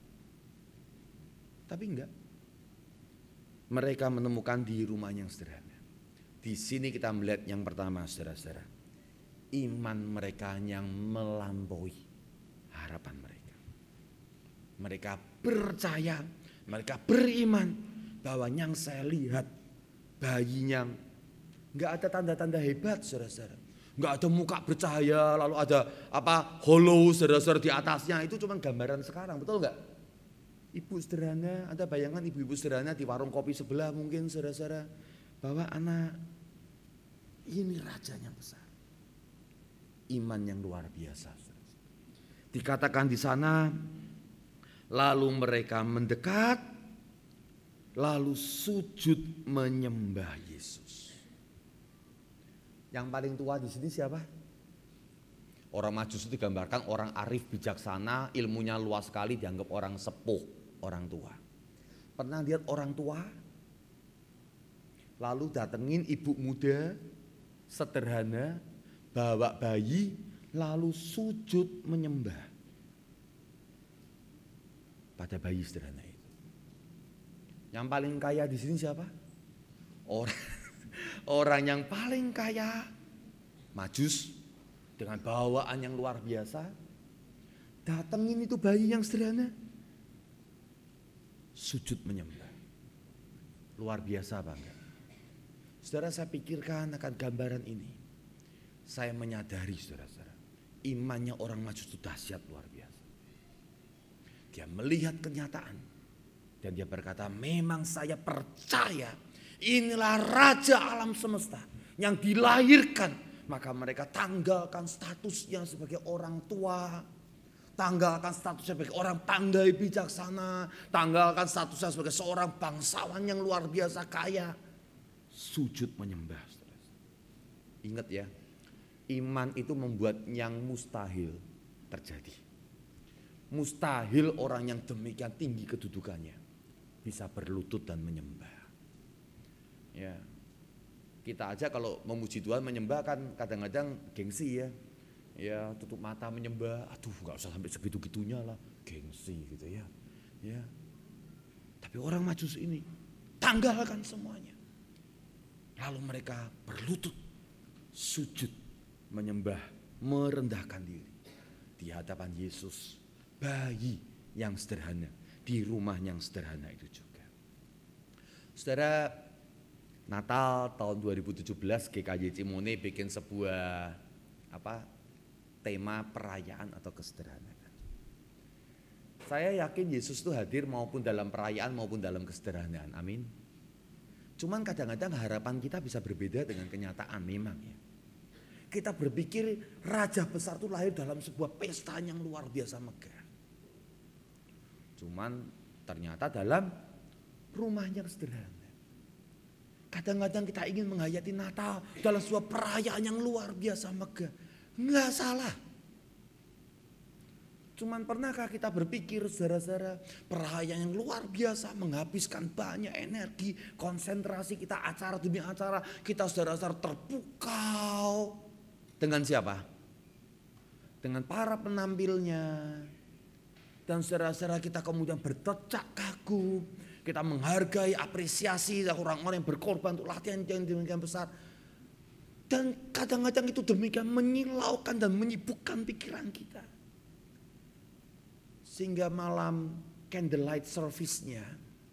Tapi enggak. Mereka menemukan di rumah yang sederhana. Di sini kita melihat yang pertama, saudara-saudara, iman mereka yang melampaui harapan mereka. Mereka percaya, mereka beriman bahwa yang saya lihat bayinya enggak ada tanda-tanda hebat, saudara-saudara. Enggak ada muka bercahaya, lalu ada hollow, saudara-saudara, di atasnya. Itu cuma gambaran sekarang, betul enggak? Ibu sederhana, Anda bayangkan ibu-ibu sederhana di warung kopi sebelah mungkin, saudara-saudara, bahwa anak ini rajanya besar. Iman yang luar biasa, saudara. Dikatakan di sana, lalu mereka mendekat, lalu sujud menyembah Yesus. Yang paling tua di sini siapa? Orang Majus itu digambarkan orang arif, bijaksana, ilmunya luas sekali, dianggap orang sepuh, orang tua. Pernah lihat orang tua? Lalu datengin ibu muda, sederhana, bawa bayi, lalu sujud menyembah pada bayi sederhana itu. Yang paling kaya di sini siapa? Orang yang paling kaya, Majus, dengan bawaan yang luar biasa, datengin itu bayi yang sederhana, sujud menyembah. Luar biasa bangga. Saudara, saya pikirkan akan gambaran ini, saya menyadari, saudara-saudara, imannya orang Majus itu dahsyat, luar biasa. Dia melihat kenyataan dan dia berkata, memang saya percaya inilah raja alam semesta yang dilahirkan. Maka mereka tanggalkan statusnya sebagai orang tua, tanggalkan statusnya sebagai orang pandai bijaksana, tanggalkan statusnya sebagai seorang bangsawan yang luar biasa kaya. Sujud menyembah. Ingat ya, iman itu membuat yang mustahil terjadi. Mustahil orang yang demikian tinggi kedudukannya bisa berlutut dan menyembah. Ya, kita aja kalau memuji Tuhan menyembah kan kadang-kadang gengsi ya. Ya, tutup mata menyembah, aduh nggak usah sampai segitu-gitunya lah, gengsi gitu ya. Ya. Tapi orang Majus ini tanggalkan semuanya. Lalu mereka berlutut, sujud, menyembah, merendahkan diri di hadapan Yesus, bayi yang sederhana, di rumah yang sederhana itu juga. Saudara, Natal tahun 2017 GKY Cimone bikin sebuah tema perayaan atau kesederhanaan. Saya yakin Yesus itu hadir maupun dalam perayaan maupun dalam kesederhanaan. Amin. Cuman kadang-kadang harapan kita bisa berbeda dengan kenyataan memang ya. Kita berpikir raja besar itu lahir dalam sebuah pesta yang luar biasa megah. Cuman ternyata dalam rumah yang sederhana. Kadang-kadang kita ingin menghayati Natal dalam sebuah perayaan yang luar biasa megah. Enggak salah. Cuman pernahkah kita berpikir saudara-saudara, perayaan yang luar biasa menghabiskan banyak energi, konsentrasi kita acara demi acara, kita saudara-saudara terpukau. Dengan siapa? Dengan para penampilnya. Dan saudara-saudara kita kemudian berdecak kagum, kita menghargai, apresiasi orang-orang yang berkorban untuk latihan yang demikian besar. Dan kadang-kadang itu demikian menyilaukan dan menyibukkan pikiran kita. Sehingga malam candlelight service-nya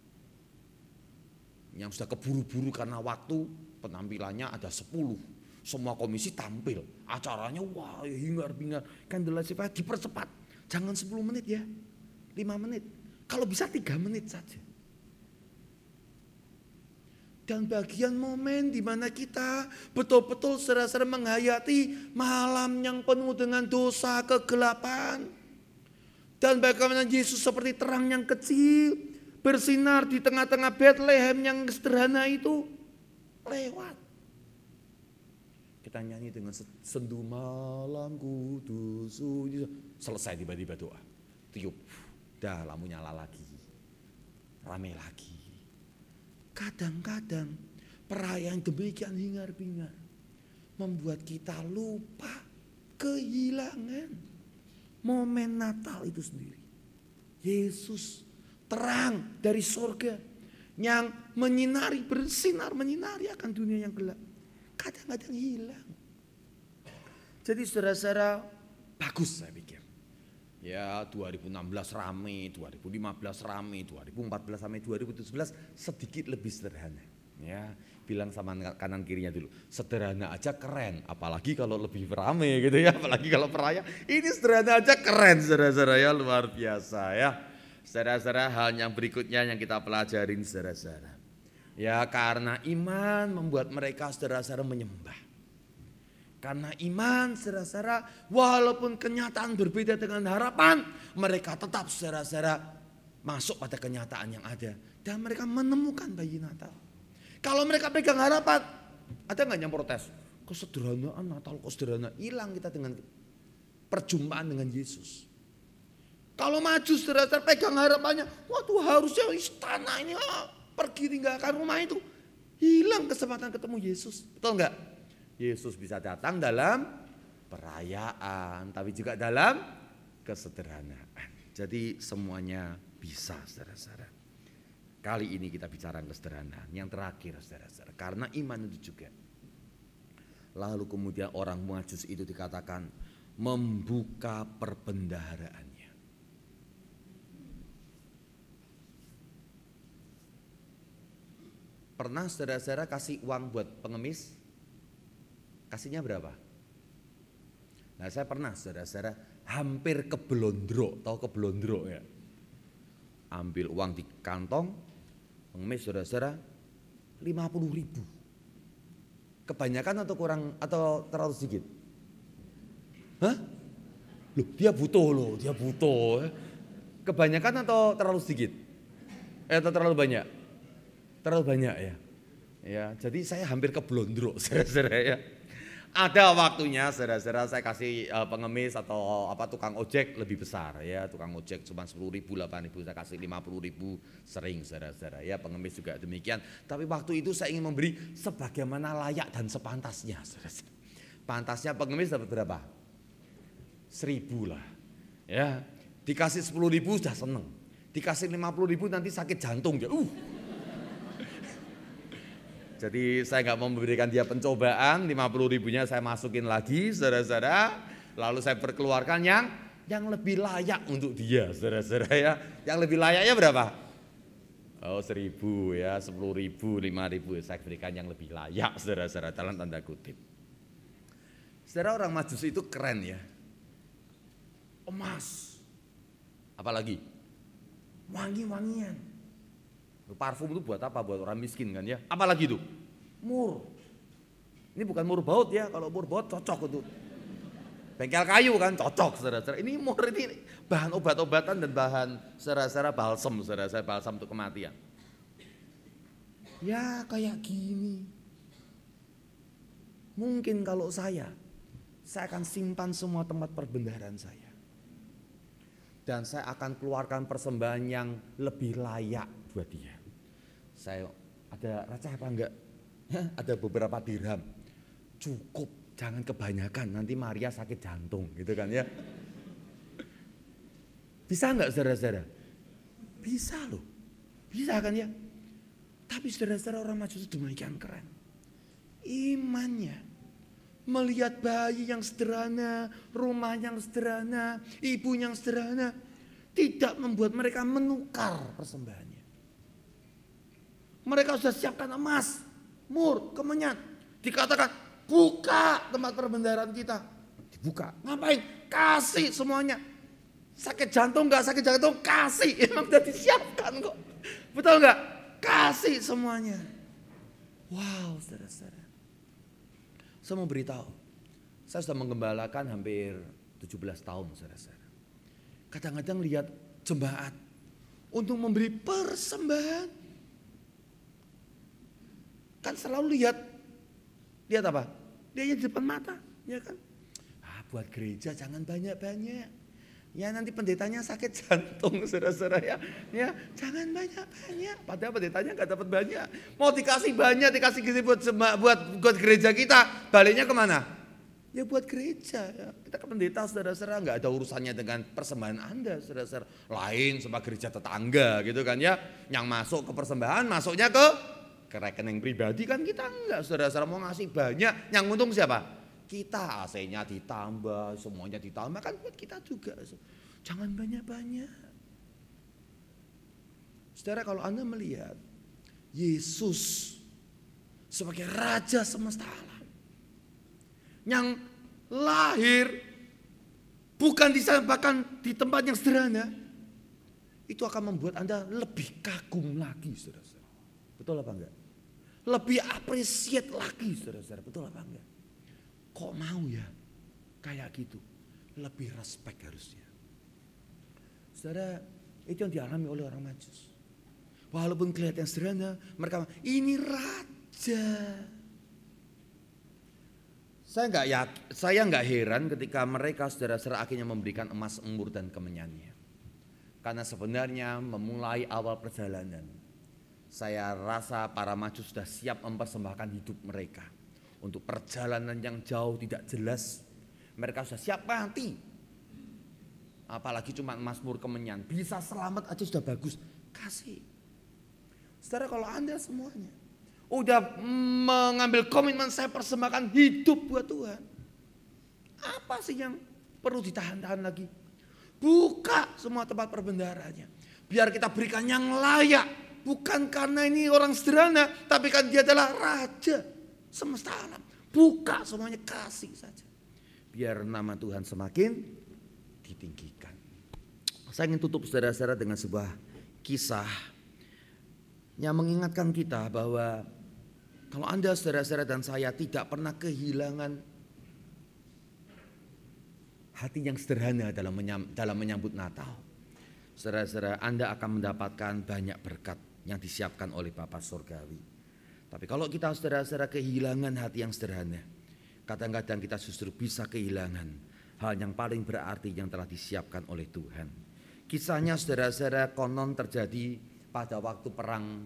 yang sudah keburu-buru karena waktu, penampilannya ada 10. Semua komisi tampil. Acaranya wah hingar-bingar. Candlelight service dipercepat. Jangan 10 menit ya. 5 menit. Kalau bisa 3 menit saja. Dan bagian momen di mana kita betul-betul saudara-saudara menghayati malam yang penuh dengan dosa, kegelapan. Dan bagaimana Yesus seperti terang yang kecil bersinar di tengah-tengah Bethlehem yang sederhana itu lewat. Kita nyanyi dengan sendu malam kudus. Selesai tiba-tiba doa. Tiup. Dah lampu nyala lagi. Rame lagi. Kadang-kadang perayaan demikian hingar-bingar membuat kita lupa kehilangan momen Natal itu sendiri. Yesus terang dari sorga yang menyinari, bersinar, menyinari akan dunia yang gelap. Kadang-kadang hilang. Jadi saudara-saudara bagus saya pikir. Ya 2016 rame, 2015 rame, 2014 sampai 2017 sedikit lebih sederhana. Ya, bilang sama kanan kirinya dulu, sederhana aja keren, apalagi kalau lebih rame gitu ya, apalagi kalau perayaan. Ini sederhana aja keren saudara-saudara ya, luar biasa ya. Saudara-saudara, hal yang berikutnya yang kita pelajarin saudara-saudara. Ya karena iman membuat mereka saudara-saudara menyembah. Karena iman saudara-saudara, walaupun kenyataan berbeda dengan harapan, mereka tetap saudara-saudara masuk pada kenyataan yang ada. Dan mereka menemukan bayi Natal. Kalau mereka pegang harapan, ada nggak yang protes? Kesederhanaan Natal, kok sederhana? Hilang kita dengan perjumpaan dengan Yesus. Kalau maju saudara-saudara pegang harapannya, waduh harusnya istana ini pergi tinggalkan rumah itu. Hilang kesempatan ketemu Yesus, betul nggak? Yesus bisa datang dalam perayaan, tapi juga dalam kesederhanaan. Jadi semuanya bisa saudara-saudara. Kali ini kita bicara kesederhanaan. Yang terakhir saudara-saudara, karena iman itu juga. Lalu kemudian orang Majus itu dikatakan membuka perbendaharaannya. Pernah saudara-saudara kasih uang buat pengemis? Kasihnya berapa? Nah saya pernah saudara-saudara hampir kebelondro, tahu kebelondro ya? Ambil uang di kantong, pengemis saudara-saudara 50.000. Kebanyakan atau kurang atau terlalu sedikit? Hah? Loh dia butuh. Kebanyakan atau terlalu sedikit? Atau terlalu banyak? Terlalu banyak ya. Ya, jadi saya hampir keblondro saudara-saudara ya. Ada waktunya saudara-saudara saya kasih pengemis atau tukang ojek lebih besar ya, tukang ojek cuma 10.000, 8.000, saya kasih 50.000 sering saudara-saudara ya, pengemis juga demikian. Tapi waktu itu saya ingin memberi sebagaimana layak dan sepantasnya saudara-saudara. Pantasnya pengemis dapat berapa? 1.000 lah ya, dikasih 10.000 sudah seneng, dikasih 50.000 nanti sakit jantung ya. Jadi saya nggak mau memberikan dia pencobaan, 50.000-nya saya masukin lagi saudara-saudara. Lalu saya perkeluarkan yang lebih layak untuk dia saudara-saudara ya. Yang lebih layaknya berapa? Oh 1.000 ya, 10.000, 5.000 saya berikan yang lebih layak saudara-saudara dalam tanda kutip. Saudara orang Majus itu keren ya. Emas. Apalagi? Wangi-wangian. Parfum itu buat apa? Buat orang miskin kan ya. Apalagi itu? Mur. Ini bukan mur baut ya. Kalau mur baut cocok untuk bengkel kayu kan cocok saudara-saudara. Ini mur ini bahan obat-obatan dan bahan saudara-saudara balsam saudara-saudara, balsam untuk kematian. Ya kayak gini. Mungkin kalau saya akan simpan semua tempat perbendaharaan saya. Dan saya akan keluarkan persembahan yang lebih layak buat dia. Saya ada receh apa enggak? Ada beberapa dirham. Cukup, jangan kebanyakan, nanti Maria sakit jantung gitu kan ya. Bisa enggak saudara-saudara? Bisa loh, bisa kan ya. Tapi saudara-saudara, orang Majus itu demikian keren. Imannya, melihat bayi yang sederhana, rumah yang sederhana, ibu yang sederhana, tidak membuat mereka menukar persembahannya. Mereka sudah siapkan emas, mur, kemenyan. Dikatakan, buka tempat perbendaharaan kita. Dibuka, ngapain? Kasih semuanya. Sakit jantung gak sakit jantung, kasih. Emang sudah disiapkan kok. Betul gak? Kasih semuanya. Wow, saudara-saudara. Saya mau beritahu, saya sudah menggembalakan hampir 17 tahun, saudara-saudara. Kadang-kadang lihat jemaat untuk memberi persembahan. Kan selalu lihat apa? Lihatnya di depan mata, ya kan? Buat gereja jangan banyak-banyak. Ya nanti pendetanya sakit jantung, saudara-saudara ya. Ya jangan banyak-banyak. Padahal pendetanya nggak dapat banyak. Mau dikasih banyak, dikasih gini buat gereja kita, baliknya kemana? Ya buat gereja. Ya. Kita ke pendeta, saudara-saudara, nggak ada urusannya dengan persembahan Anda, saudara-saudara. Lain sama gereja tetangga, gitu kan ya. Yang masuk ke persembahan, masuknya ke rekening pribadi kan kita enggak, saudara-saudara. Mau ngasih banyak, yang untung siapa? Kita, AC-nya ditambah, semuanya ditambah, kan buat kita juga. Jangan banyak-banyak. Saudara, kalau Anda melihat Yesus sebagai Raja semesta alam, yang lahir bukan bahkan di tempat yang sederhana, itu akan membuat Anda lebih kagum lagi, saudara-saudara. Betul apa enggak? Lebih appreciate lagi, saudara-saudara. Betul apa enggak? Kok mau ya kayak gitu? Lebih respect harusnya. Saudara, itu yang dialami oleh orang Majus. Walaupun kelihatan sederhana, mereka ini raja. Saya nggak heran ketika mereka saudara-saudara akhirnya memberikan emas, emur dan kemenyannya. Karena sebenarnya memulai awal perjalanan, saya rasa para Majus sudah siap mempersembahkan hidup mereka untuk perjalanan yang jauh tidak jelas. Mereka sudah siap mati. Apalagi cuma Mazmur kemenyan, bisa selamat aja sudah bagus. Kasih. Saudara, kalau Anda semuanya udah mengambil komitmen, saya persembahkan hidup buat Tuhan, apa sih yang perlu ditahan-tahan lagi? Buka semua tempat perbendaharanya, biar kita berikan yang layak. Bukan karena ini orang sederhana, tapi kan dia adalah Raja semesta alam. Buka semuanya, kasih saja, biar nama Tuhan semakin ditinggikan. Saya ingin tutup saudara-saudara dengan sebuah kisah yang mengingatkan kita bahwa kalau Anda, saudara-saudara dan saya tidak pernah kehilangan hati yang sederhana dalam menyambut Natal, saudara-saudara, Anda akan mendapatkan banyak berkat yang disiapkan oleh Bapa Surgawi. Tapi kalau kita, saudara-saudara, kehilangan hati yang sederhana, kadang-kadang kita justru bisa kehilangan hal yang paling berarti yang telah disiapkan oleh Tuhan. Kisahnya, saudara-saudara, konon terjadi pada waktu perang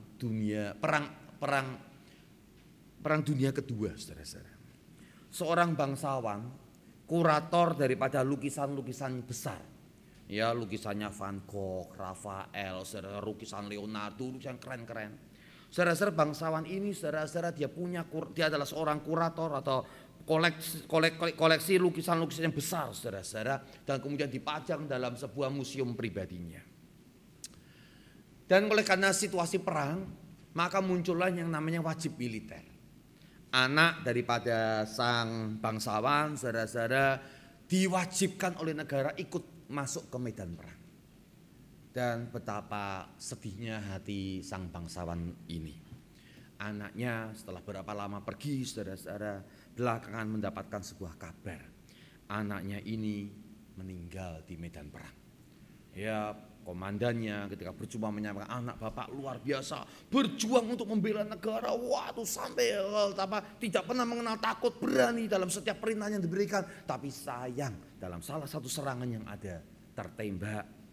dunia kedua, saudara-saudara. Seorang bangsawan, kurator daripada lukisan-lukisan besar, ya lukisannya Van Gogh, Rafael, saudara, lukisan Leonardo, lukisan keren-keren. Saudara-saudara, bangsawan ini, saudara-saudara, dia adalah seorang kurator atau koleksi lukisan-lukisan yang besar, saudara-saudara, dan kemudian dipajang dalam sebuah museum pribadinya. Dan oleh karena situasi perang, maka muncullah yang namanya wajib militer. Anak daripada sang bangsawan, saudara-saudara, diwajibkan oleh negara ikut masuk ke medan perang. Dan betapa sedihnya hati sang bangsawan ini. Anaknya setelah berapa lama pergi, saudara-saudara, belakangan mendapatkan sebuah kabar. Anaknya ini meninggal di medan perang. Ya, komandannya ketika berjumpa menyampaikan, anak bapak luar biasa, berjuang untuk membela negara. Waduh, sampai tidak pernah mengenal takut, berani dalam setiap perintah yang diberikan. Tapi sayang, dalam salah satu serangan yang ada, tertembak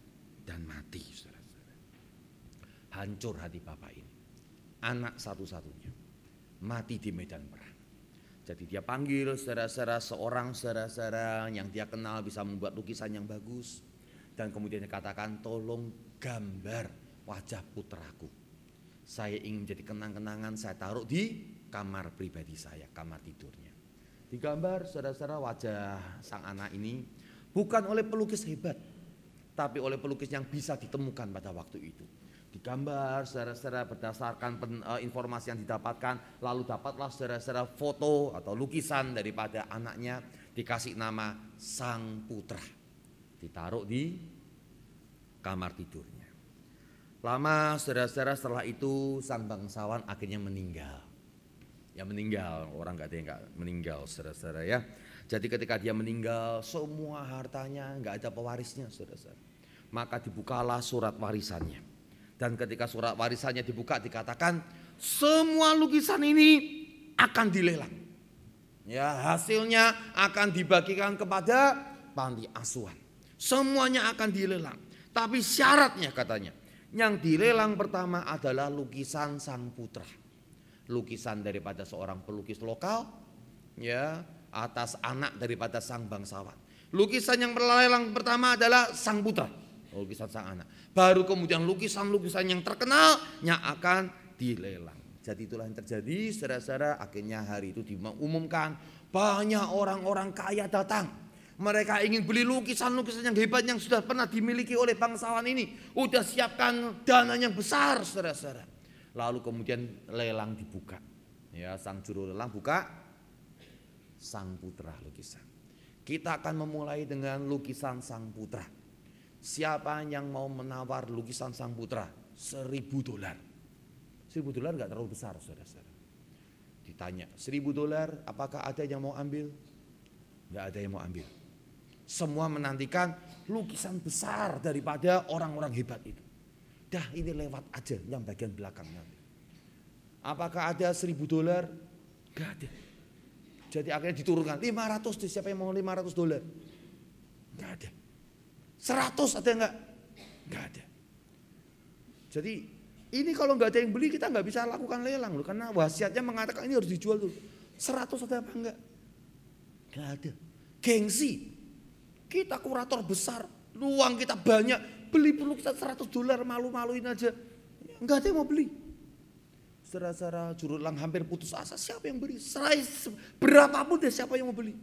dan mati. Saudara-saudara. Hancur hati bapak ini. Anak satu-satunya mati di medan perang. Jadi dia panggil saudara-saudara seorang saudara-saudara yang dia kenal bisa membuat lukisan yang bagus. Dan kemudian dia katakan, tolong gambar wajah putraku. Saya ingin jadi kenang-kenangan, saya taruh di kamar pribadi saya, kamar tidurnya. Digambar saudara-saudara wajah sang anak ini bukan oleh pelukis hebat, tapi oleh pelukis yang bisa ditemukan pada waktu itu. Digambar saudara-saudara berdasarkan informasi yang didapatkan, lalu dapatlah saudara-saudara foto atau lukisan daripada anaknya, dikasih nama Sang Putra, ditaruh di kamar tidurnya. Lama saudara-saudara setelah itu sang bangsawan akhirnya meninggal. Ya meninggal, orang gak ada yang gak meninggal saudara-saudara ya. Jadi ketika dia meninggal semua hartanya gak ada pewarisnya saudara-saudara. Maka dibukalah surat warisannya. Dan ketika surat warisannya dibuka dikatakan semua lukisan ini akan dilelang. Ya, hasilnya akan dibagikan kepada panti asuhan. Semuanya akan dilelang. Tapi syaratnya katanya, yang dilelang pertama adalah lukisan Sang Putra. Lukisan daripada seorang pelukis lokal, ya, atas anak daripada sang bangsawan. Lukisan yang terlelang pertama adalah Sang Putra, lukisan sang anak. Baru kemudian lukisan-lukisan yang terkenal yang akan dilelang. Jadi itulah yang terjadi saudara-saudara. Akhirnya hari itu diumumkan, banyak orang-orang kaya datang. Mereka ingin beli lukisan-lukisan yang hebat yang sudah pernah dimiliki oleh bangsawan ini. Udah siapkan dana yang besar saudara-saudara. Lalu kemudian lelang dibuka. Ya, sang juru lelang buka Sang Putra lukisan. Kita akan memulai dengan lukisan Sang Putra. Siapa yang mau menawar lukisan Sang Putra? $1.000. $1.000 gak terlalu besar saudara-saudara. Ditanya $1.000 apakah ada yang mau ambil? Gak ada yang mau ambil. Semua menantikan lukisan besar daripada orang-orang hebat itu. Dah ini lewat aja yang bagian belakangnya. Apakah ada $1.000? Gak ada. Jadi akhirnya diturunkan 500 deh, siapa yang mau $500? Gak ada. 100 ada enggak? Enggak ada. Jadi ini kalau enggak ada yang beli kita enggak bisa lakukan lelang loh, karena wasiatnya mengatakan ini harus dijual dulu. 100 ada apa enggak? Enggak ada. Gengsi. Kita kurator besar, uang kita banyak, beli lukisan $100 malu-maluin aja. Enggak ada yang mau beli. Saudara-saudara juru lelang hampir putus asa, siapa yang beli? Serai berapapun deh siapa yang mau beli.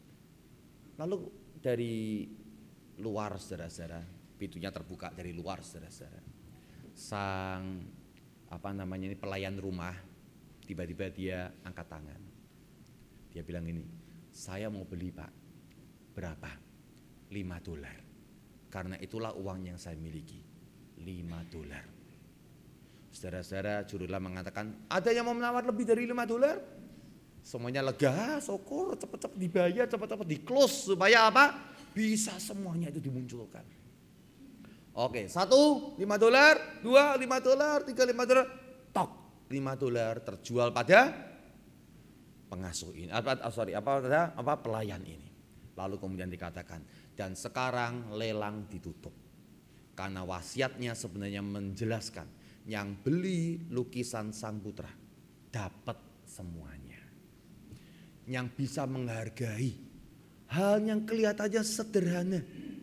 Lalu dari luar saudara-saudara, pintunya terbuka dari luar saudara-saudara. Sang pelayan rumah tiba-tiba dia angkat tangan. Dia bilang ini, saya mau beli Pak. Berapa? $5. Karena itulah uang yang saya miliki. $5. Saudara-saudara juru lelang mengatakan, ada yang mau menawar lebih dari $5? Semuanya lega, syukur, cepat-cepat dibayar, cepat-cepat di close supaya apa? Bisa semuanya itu dimunculkan. Oke, $1 $5, $2 $5, $3 $5, tok $5 terjual pada pengasuh ini. Pelayan ini. Lalu kemudian dikatakan, dan sekarang lelang ditutup. Karena wasiatnya sebenarnya menjelaskan, yang beli lukisan Sang Putra dapat semuanya. Yang bisa menghargai hal yang kelihatannya sederhana,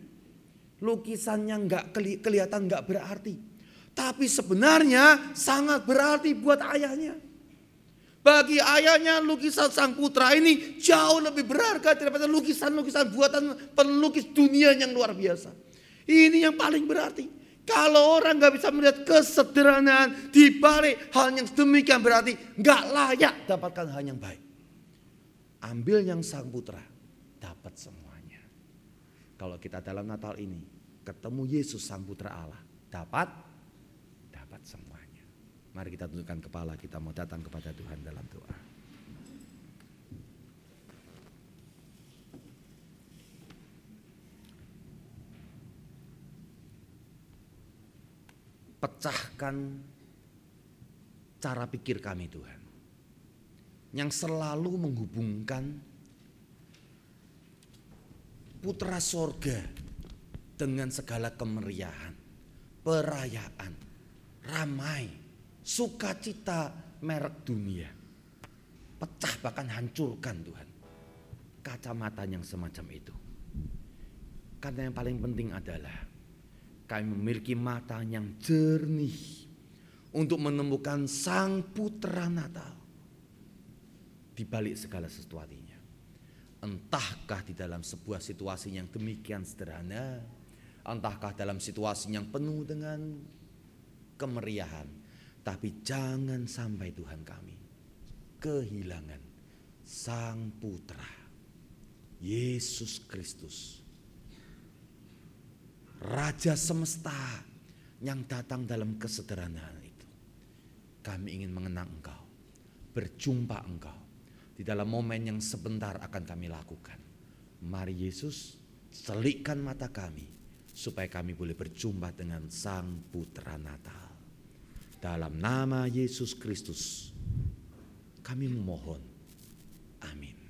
lukisannya kelihatan nggak berarti, tapi sebenarnya sangat berarti buat ayahnya. Bagi ayahnya lukisan Sang Putra ini jauh lebih berharga daripada lukisan-lukisan buatan pelukis dunia yang luar biasa. Ini yang paling berarti. Kalau orang nggak bisa melihat kesederhanaan di balik hal yang demikian berarti, nggak layak dapatkan hal yang baik. Ambil yang Sang Putra, dapat semuanya. Kalau kita dalam Natal ini ketemu Yesus Sang Putra Allah, dapat semuanya. Mari kita tundukkan kepala, kita mau datang kepada Tuhan dalam doa. Pecahkan cara pikir kami Tuhan, yang selalu menghubungkan putra sorga dengan segala kemeriahan. perayaan, ramai, sukacita merek dunia. Pecah bahkan hancurkan Tuhan kacamata yang semacam itu. Karena yang paling penting adalah kami memiliki mata yang jernih untuk menemukan Sang Putra Natal di balik segala sesuatunya. Entahkah di dalam sebuah situasi yang demikian sederhana, entahkah dalam situasi yang penuh dengan kemeriahan, tapi jangan sampai Tuhan kami kehilangan Sang Putra Yesus Kristus, Raja semesta yang datang dalam kesederhanaan itu. Kami ingin mengenang Engkau, berjumpa Engkau di dalam momen yang sebentar akan kami lakukan. Mari Yesus, selikkan mata kami supaya kami boleh berjumpa dengan Sang Putra Natal. Dalam nama Yesus Kristus kami memohon. Amin.